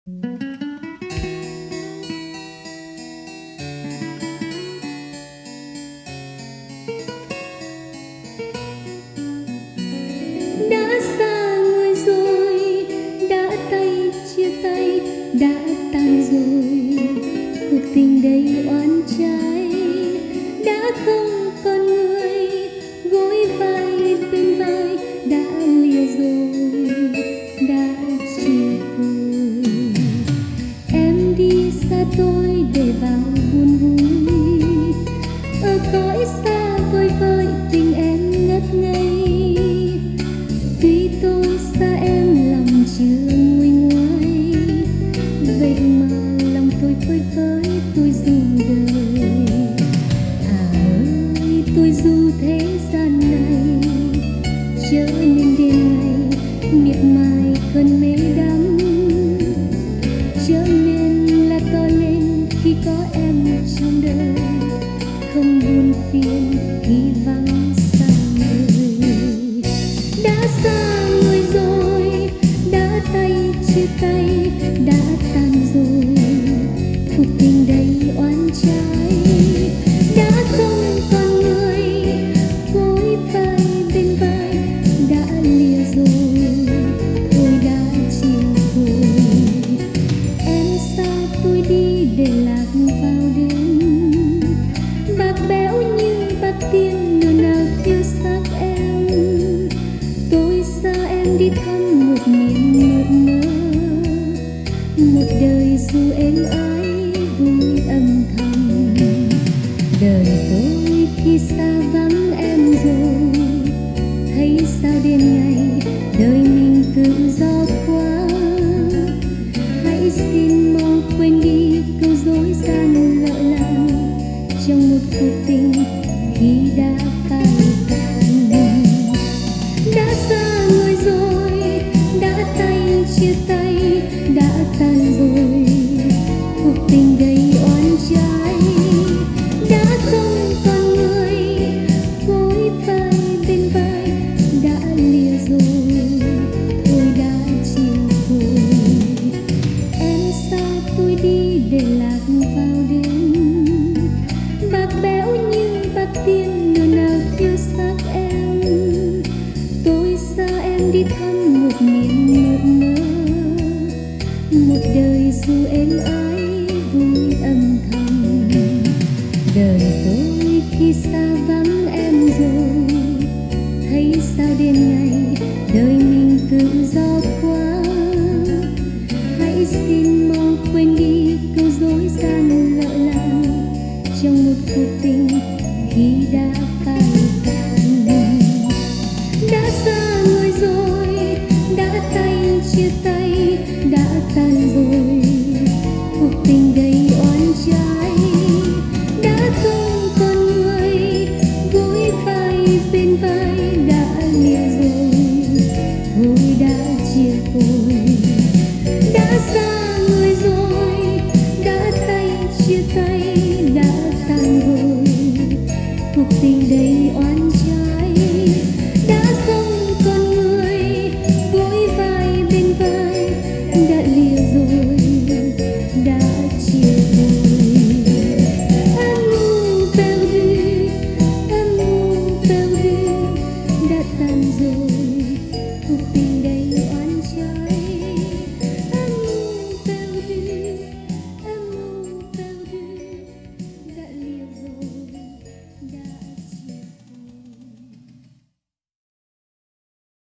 Đã xa người rồi, đã tay chia tay, đã tan rồi cuộc tình đầy oán trái. Đã không còn người gối vai bên vai, đã lìa rồi, đã chia phôi. Em đi xa tôi để vào buồn vui, ở cõi xa vời vợi tình em ngất ngây. Tuy tôi xa em lòng chưa nguôi ngoai, vậy mà lòng tôi phơi phới tôi dù đời. À ơi tôi dù thế gian này trở nên đêm ngày miệt mài cơn mê đắm, trở nên là to lên khi có em trong đời, không buồn phiền khi vắng xa người. Đã xa người rồi, đã tay chia tay, đã tan rồi cuộc tình đầy oán trái. Đã không còn người gối vai bên vai, đã lìa rồi, tôi đã chịu rồi. Em xa tôi đi để lạc vào đêm, bạc bẽo như bạc tiên nửa nào phiêu xác em. Tôi xa em đi thăm một miền một mơ, một đời dù êm ái vui âm thầm. Đời tôi khi xa vắng em rồi, thấy sao đêm ngày đời mình tự do quá. Hãy xin mau quên đi câu dối gian lỡ làng, trong một cuộc tình khi đã phai tàn. Đã xa người rồi, đã tay chia tay, đã tan rồi cuộc tình đầy oán trái. Đã không còn người gối vai bên vai, đã lìa rồi, tôi đã chịu rồi. Em xa tôi đi để lạc vào đêm, bạc bẽo như bạc tiên nửa nào phiêu xác em. Tôi xa em đi thăm một miền một mơ, một đời dù êm ái vui âm thầm. Đời tôi khi xa vắng em rồi, thấy sao đêm ngày đời mình tự do quá. Hãy xin mau quên đi câu dối gian lỡ làng, trong một cuộc tình khi đã phai tàn. Đã xa người rồi, đã tay chia tay, đã tan rồi cuộc tình đầy oán trái. Đã không còn người gối vai bên vai, đã lìa rồi, tôi đã chia phôi. Đã xa